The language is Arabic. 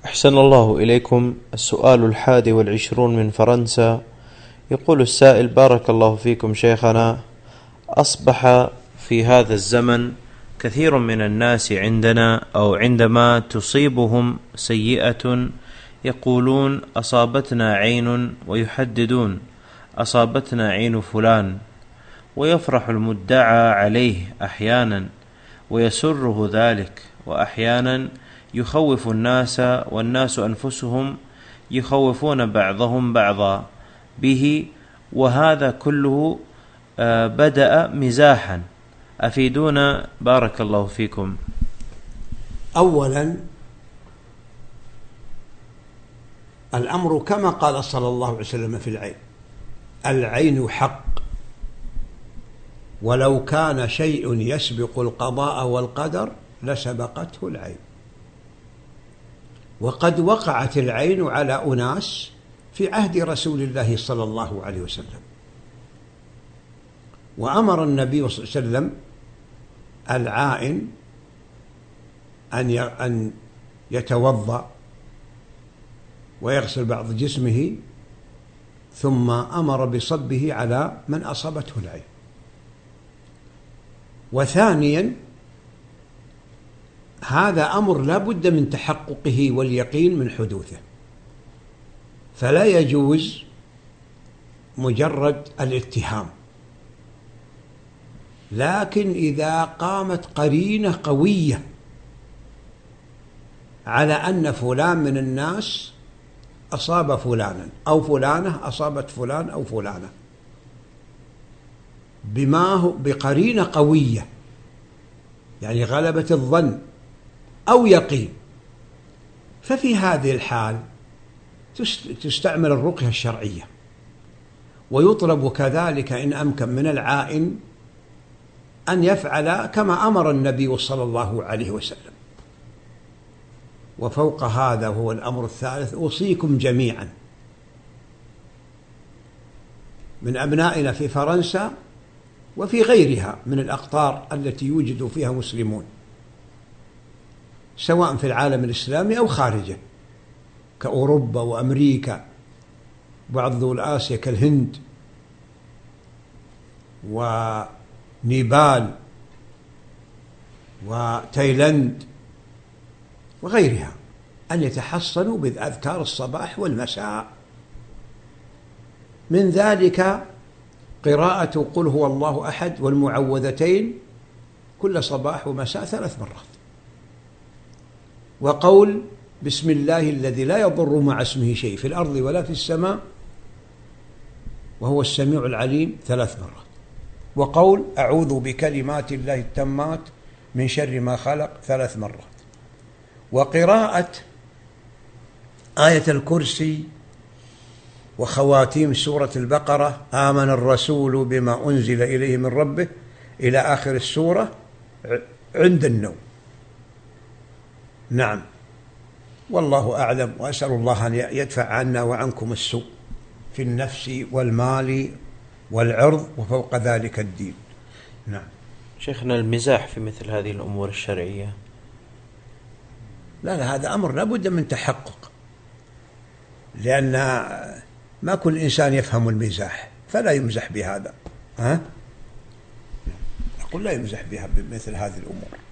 أحسن الله إليكم. السؤال 21 من فرنسا. يقول السائل: بارك الله فيكم شيخنا، أصبح في هذا الزمن كثير من الناس عندنا أو عندما تصيبهم سيئة يقولون أصابتنا عين، ويحددون أصابتنا عين فلان، ويفرح المدعى عليه أحيانا ويسره ذلك، وأحيانا يخوف الناس، والناس أنفسهم يخوفون بعضهم بعضا به، وهذا كله بدأ مزاحا. أفيدونا بارك الله فيكم. أولا، الأمر كما قال صلى الله عليه وسلم في العين: العين حق، ولو كان شيء يسبق القضاء والقدر لسبقته العين. وقد وقعت العين على أناس في عهد رسول الله صلى الله عليه وسلم، وأمر النبي صلى الله عليه وسلم العائن أن يتوضأ ويغسل بعض جسمه، ثم أمر بصبه على من أصابته العين. وثانيا، هذا أمر لا بد من تحققه واليقين من حدوثه، فلا يجوز مجرد الاتهام، لكن إذا قامت قرينة قوية على أن فلان من الناس أصاب فلانا، أو فلانة أصابت فلان أو فلانة، بقرينة قوية، يعني غلبة الظن أو يقين، ففي هذه الحال تستعمل الرقية الشرعية، ويطلب كذلك إن أمكن من العائن أن يفعل كما أمر النبي صلى الله عليه وسلم. وفوق هذا، وهو الأمر الثالث، أوصيكم جميعا من أبنائنا في فرنسا وفي غيرها من الأقطار التي يوجد فيها مسلمون، سواء في العالم الإسلامي أو خارجه، كأوروبا وأمريكا، بعض دول آسيا كالهند ونيبال وتايلاند وغيرها، أن يتحصنوا بأذكار الصباح والمساء، من ذلك قراءة قل هو الله أحد والمعوذتين كل صباح ومساء 3 مرات، وقول بسم الله الذي لا يضر مع اسمه شيء في الأرض ولا في السماء وهو السميع العليم 3 مرات، وقول أعوذ بكلمات الله التامات من شر ما خلق 3 مرات، وقراءة آية الكرسي وخواتيم سورة البقرة آمن الرسول بما أنزل إليه من ربه إلى آخر السورة عند النوم. نعم، والله أعلم، وأسأل الله أن يدفع عنا وعنكم السوء في النفس والمال والعرض، وفوق ذلك الدين. نعم. شيخنا، المزاح في مثل هذه الأمور الشرعية؟ لا، هذا أمر لا بد من تحقق، لأن ما كل إنسان يفهم المزاح، فلا يمزح بهذا. أقول لا يمزح بها بمثل هذه الأمور.